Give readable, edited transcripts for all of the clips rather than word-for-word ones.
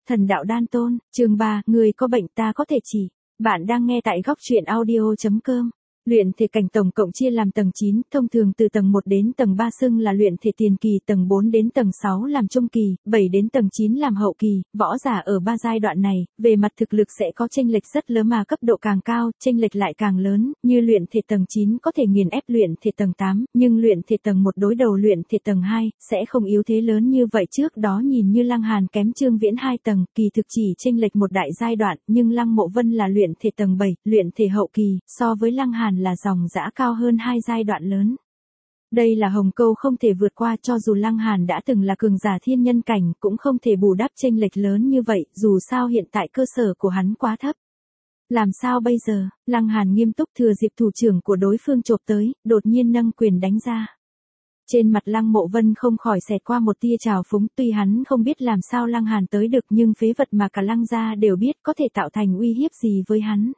Thần đạo đan tôn, chương 3, người có bệnh ta có thể chỉ. Bạn đang nghe tại góc truyện audio.com. Luyện thể cảnh tổng cộng chia làm tầng 9, thông thường từ tầng 1 đến tầng 3 xưng là luyện thể tiền kỳ, tầng 4 đến tầng 6 làm trung kỳ, 7 đến tầng 9 làm hậu kỳ. Võ giả ở ba giai đoạn này, về mặt thực lực sẽ có chênh lệch rất lớn mà cấp độ càng cao, chênh lệch lại càng lớn, như luyện thể tầng 9 có thể nghiền ép luyện thể tầng 8, nhưng luyện thể tầng 1 đối đầu luyện thể tầng 2 sẽ không yếu thế lớn như vậy. Trước đó nhìn như Lăng Hàn kém Trương Viễn 2 tầng, kỳ thực chỉ chênh lệch một đại giai đoạn, nhưng Lăng Mộ Vân là luyện thể tầng 7, luyện thể hậu kỳ, so với Lăng Hàn là dòng dã cao hơn 2 giai đoạn lớn. Đây là hồng câu không thể vượt qua, cho dù Lăng Hàn đã từng là cường giả thiên nhân cảnh, cũng không thể bù đắp chênh lệch lớn như vậy, dù sao hiện tại cơ sở của hắn quá thấp. Làm sao bây giờ? Lăng Hàn nghiêm túc thừa dịp thủ trưởng của đối phương chộp tới, đột nhiên nâng quyền đánh ra. Trên mặt Lăng Mộ Vân không khỏi xẹt qua một tia trào phúng, tuy hắn không biết làm sao Lăng Hàn tới được, nhưng phế vật mà cả Lăng gia đều biết có thể tạo thành uy hiếp gì với hắn.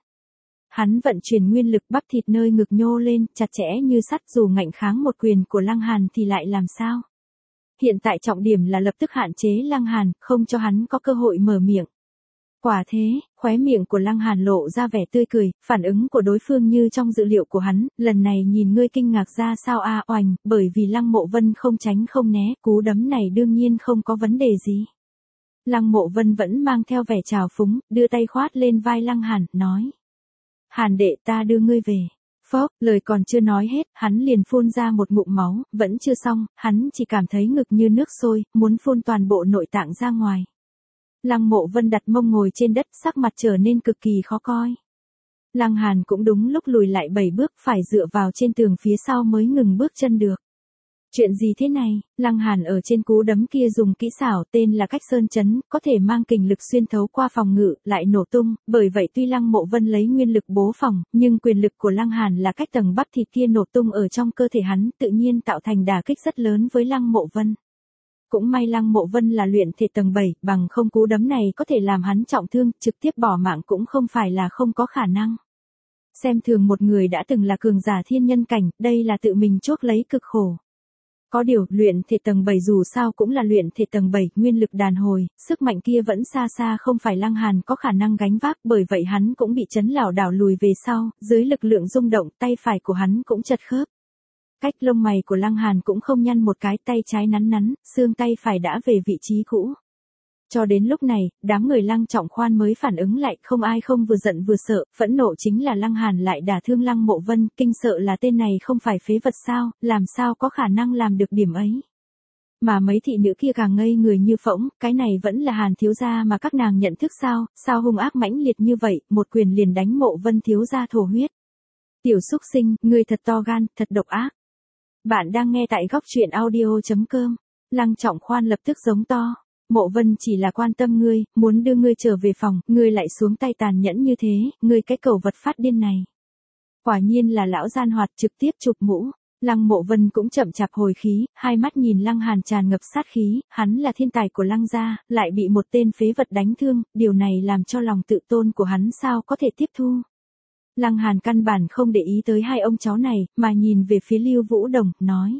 Hắn vận chuyển nguyên lực, bắp thịt nơi ngực nhô lên, chặt chẽ như sắt, dù ngạnh kháng một quyền của Lăng Hàn thì lại làm sao? Hiện tại trọng điểm là lập tức hạn chế Lăng Hàn, không cho hắn có cơ hội mở miệng. Quả thế, khóe miệng của Lăng Hàn lộ ra vẻ tươi cười, phản ứng của đối phương như trong dự liệu của hắn, lần này nhìn ngươi kinh ngạc ra sao a? Oành, bởi vì Lăng Mộ Vân không tránh không né, cú đấm này đương nhiên không có vấn đề gì. Lăng Mộ Vân vẫn mang theo vẻ trào phúng, đưa tay khoát lên vai Lăng Hàn, nói. Hàn đệ, ta đưa ngươi về. Phốc, lời còn chưa nói hết, hắn liền phun ra một ngụm máu, vẫn chưa xong, hắn chỉ cảm thấy ngực như nước sôi, muốn phun toàn bộ nội tạng ra ngoài. Lăng Mộ Vân đặt mông ngồi trên đất, sắc mặt trở nên cực kỳ khó coi. Lăng Hàn cũng đúng lúc lùi lại 7 bước, phải dựa vào trên tường phía sau mới ngừng bước chân được. Chuyện gì thế này? Lăng Hàn ở trên cú đấm kia dùng kỹ xảo tên là cách sơn chấn, có thể mang kình lực xuyên thấu qua phòng ngự, lại nổ tung, bởi vậy tuy Lăng Mộ Vân lấy nguyên lực bố phòng, nhưng quyền lực của Lăng Hàn là cách tầng bắp thịt kia nổ tung ở trong cơ thể hắn, tự nhiên tạo thành đả kích rất lớn với Lăng Mộ Vân. Cũng may Lăng Mộ Vân là luyện thể tầng 7, bằng không cú đấm này có thể làm hắn trọng thương, trực tiếp bỏ mạng cũng không phải là không có khả năng. Xem thường một người đã từng là cường giả thiên nhân cảnh, đây là tự mình chuốc lấy cực khổ. Có điều, luyện thể tầng 7 dù sao cũng là luyện thể tầng 7, nguyên lực đàn hồi, sức mạnh kia vẫn xa xa không phải Lăng Hàn có khả năng gánh vác, bởi vậy hắn cũng bị chấn lảo đảo lùi về sau, dưới lực lượng rung động, tay phải của hắn cũng chật khớp. Cách lông mày của Lăng Hàn cũng không nhăn một cái, tay trái nắn nắn, xương tay phải đã về vị trí cũ. Cho đến lúc này, đám người Lăng Trọng Khoan mới phản ứng lại, không ai không vừa giận vừa sợ, phẫn nộ chính là Lăng Hàn lại đả thương Lăng Mộ Vân, kinh sợ là tên này không phải phế vật sao, làm sao có khả năng làm được điểm ấy. Mà mấy thị nữ kia càng ngây người như phỗng, cái này vẫn là Hàn thiếu gia mà các nàng nhận thức sao, sao hung ác mãnh liệt như vậy, một quyền liền đánh Mộ Vân thiếu gia thổ huyết. Tiểu xúc sinh, ngươi thật to gan, thật độc ác. Bạn đang nghe tại góc truyện audio.com. Lăng Trọng Khoan lập tức giống to. Mộ Vân chỉ là quan tâm ngươi, muốn đưa ngươi trở về phòng, ngươi lại xuống tay tàn nhẫn như thế, ngươi cái cẩu vật phát điên này. Quả nhiên là lão gian hoạt, trực tiếp chụp mũ. Lăng Mộ Vân cũng chậm chạp hồi khí, hai mắt nhìn Lăng Hàn tràn ngập sát khí, hắn là thiên tài của Lăng gia, lại bị một tên phế vật đánh thương, điều này làm cho lòng tự tôn của hắn sao có thể tiếp thu. Lăng Hàn căn bản không để ý tới hai ông cháu này, mà nhìn về phía Lưu Vũ Đồng, nói.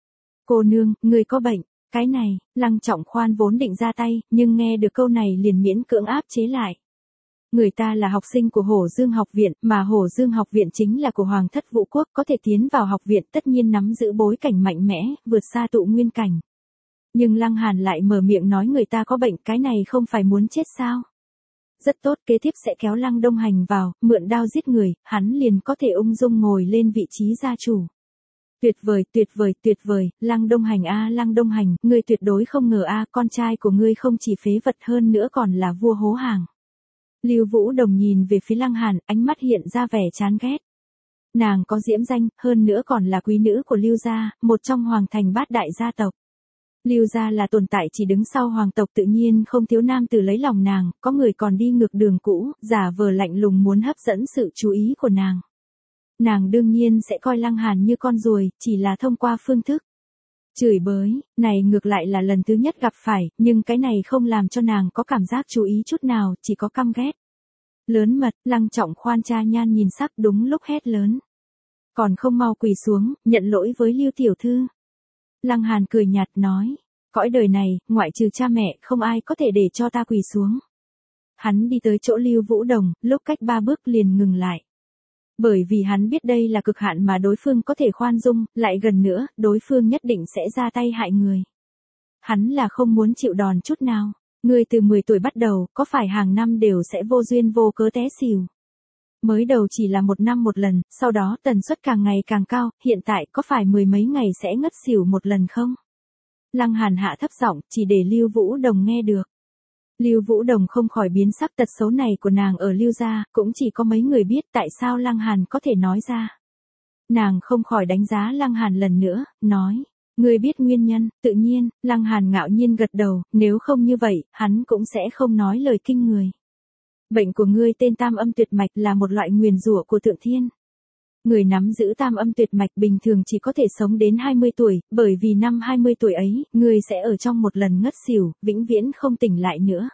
Cô nương, ngươi có bệnh. Cái này, Lăng Trọng Khoan vốn định ra tay, nhưng nghe được câu này liền miễn cưỡng áp chế lại. Người ta là học sinh của Hổ Dương học viện, mà Hổ Dương học viện chính là của Hoàng thất Vũ quốc, có thể tiến vào học viện tất nhiên nắm giữ bối cảnh mạnh mẽ, vượt xa tụ nguyên cảnh. Nhưng Lăng Hàn lại mở miệng nói người ta có bệnh, cái này không phải muốn chết sao? Rất tốt, kế tiếp sẽ kéo Lăng Đông Hành vào, mượn đao giết người, hắn liền có thể ung dung ngồi lên vị trí gia chủ. Tuyệt vời, tuyệt vời, tuyệt vời, Lăng Đông Hành a, Lăng Đông Hành, ngươi tuyệt đối không ngờ a, con trai của ngươi không chỉ phế vật hơn nữa còn là vua hố hàng. Lưu Vũ Đồng nhìn về phía Lăng Hàn, ánh mắt hiện ra vẻ chán ghét. Nàng có diễm danh, hơn nữa còn là quý nữ của Lưu gia, một trong hoàng thành bát đại gia tộc. Lưu gia là tồn tại chỉ đứng sau hoàng tộc, tự nhiên không thiếu nam tử lấy lòng nàng, có người còn đi ngược đường cũ, giả vờ lạnh lùng muốn hấp dẫn sự chú ý của nàng. Nàng đương nhiên sẽ coi Lăng Hàn như con ruồi, chỉ là thông qua phương thức chửi bới, này ngược lại là lần thứ nhất gặp phải, nhưng cái này không làm cho nàng có cảm giác chú ý chút nào, chỉ có căm ghét. Lớn mật, Lăng Trọng Khoan cha nhan nhìn sắc, đúng lúc hét lớn. Còn không mau quỳ xuống, nhận lỗi với Lưu tiểu thư. Lăng Hàn cười nhạt nói, cõi đời này, ngoại trừ cha mẹ, không ai có thể để cho ta quỳ xuống. Hắn đi tới chỗ Lưu Vũ Đồng, lúc cách 3 bước liền ngừng lại. Bởi vì hắn biết đây là cực hạn mà đối phương có thể khoan dung, lại gần nữa, đối phương nhất định sẽ ra tay hại người. Hắn là không muốn chịu đòn chút nào. Ngươi từ 10 tuổi bắt đầu, có phải hàng năm đều sẽ vô duyên vô cớ té xỉu? Mới đầu chỉ là 1 năm một lần, sau đó tần suất càng ngày càng cao, hiện tại có phải 10 mấy ngày sẽ ngất xỉu một lần không? Lăng Hàn hạ thấp giọng, chỉ để Lưu Vũ Đồng nghe được. Lưu Vũ Đồng không khỏi biến sắc, tật xấu này của nàng ở Lưu gia, cũng chỉ có mấy người biết, tại sao Lăng Hàn có thể nói ra. Nàng không khỏi đánh giá Lăng Hàn lần nữa, nói, ngươi biết nguyên nhân, tự nhiên, Lăng Hàn ngạo nhiên gật đầu, nếu không như vậy, hắn cũng sẽ không nói lời kinh người. Bệnh của ngươi tên tam âm tuyệt mạch là một loại nguyền rủa của thượng thiên. Người nắm giữ tam âm tuyệt mạch bình thường chỉ có thể sống đến 20 tuổi, bởi vì năm 20 tuổi ấy, ngươi sẽ ở trong một lần ngất xỉu, vĩnh viễn không tỉnh lại nữa.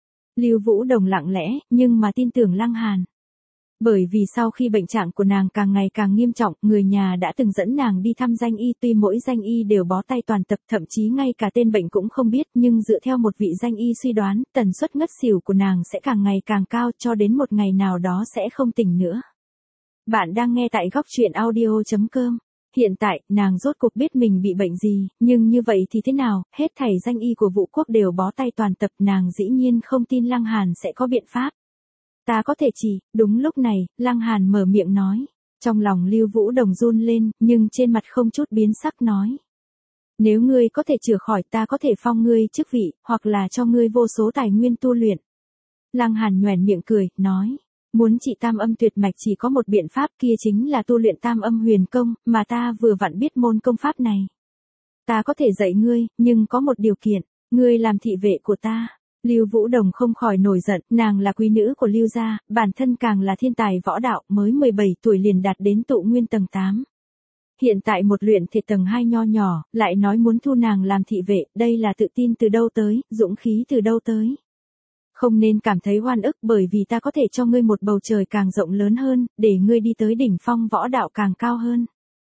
Lưu Vũ Đồng lặng lẽ, nhưng mà tin tưởng Lăng Hàn. Bởi vì sau khi bệnh trạng của nàng càng ngày càng nghiêm trọng, người nhà đã từng dẫn nàng đi thăm danh y, tuy mỗi danh y đều bó tay toàn tập, thậm chí ngay cả tên bệnh cũng không biết, nhưng dựa theo một vị danh y suy đoán, tần suất ngất xỉu của nàng sẽ càng ngày càng cao cho đến một ngày nào đó sẽ không tỉnh nữa. Bạn đang nghe tại góc truyện audio.com. Hiện tại, nàng rốt cuộc biết mình bị bệnh gì, nhưng như vậy thì thế nào, hết thảy danh y của Vũ Quốc đều bó tay toàn tập, nàng dĩ nhiên không tin Lăng Hàn sẽ có biện pháp. Ta có thể chỉ, đúng lúc này, Lăng Hàn mở miệng nói. Trong lòng Lưu Vũ Đồng run lên, nhưng trên mặt không chút biến sắc nói. Nếu ngươi có thể chữa khỏi, ta có thể phong ngươi chức vị, hoặc là cho ngươi vô số tài nguyên tu luyện. Lăng Hàn nhoẻn miệng cười, nói. Muốn trị tam âm tuyệt mạch chỉ có một biện pháp, kia chính là tu luyện tam âm huyền công, mà ta vừa vặn biết môn công pháp này. Ta có thể dạy ngươi, nhưng có một điều kiện, ngươi làm thị vệ của ta. Lưu Vũ Đồng không khỏi nổi giận, nàng là quý nữ của Lưu gia, bản thân càng là thiên tài võ đạo, mới 17 tuổi liền đạt đến tụ nguyên tầng 8. Hiện tại một luyện thể tầng 2 nho nhỏ, lại nói muốn thu nàng làm thị vệ, đây là tự tin từ đâu tới, dũng khí từ đâu tới. Không nên cảm thấy oan ức, bởi vì ta có thể cho ngươi một bầu trời càng rộng lớn hơn, để ngươi đi tới đỉnh phong võ đạo càng cao hơn.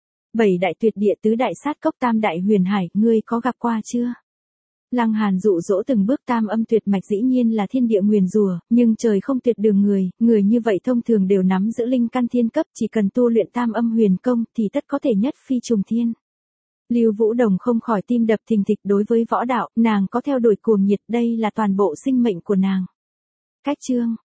7 đại tuyệt địa, tứ đại sát cốc, tam đại huyền hải, ngươi có gặp qua chưa? Lăng Hàn dụ dỗ từng bước, tam âm tuyệt mạch dĩ nhiên là thiên địa nguyền rủa, nhưng trời không tuyệt đường người, người như vậy thông thường đều nắm giữ linh căn thiên cấp, chỉ cần tu luyện tam âm huyền công thì tất có thể nhất phi trùng thiên. Lưu Vũ Đồng không khỏi tim đập thình thịch, đối với võ đạo, nàng có theo đuổi cuồng nhiệt, đây là toàn bộ sinh mệnh của nàng. Cách chương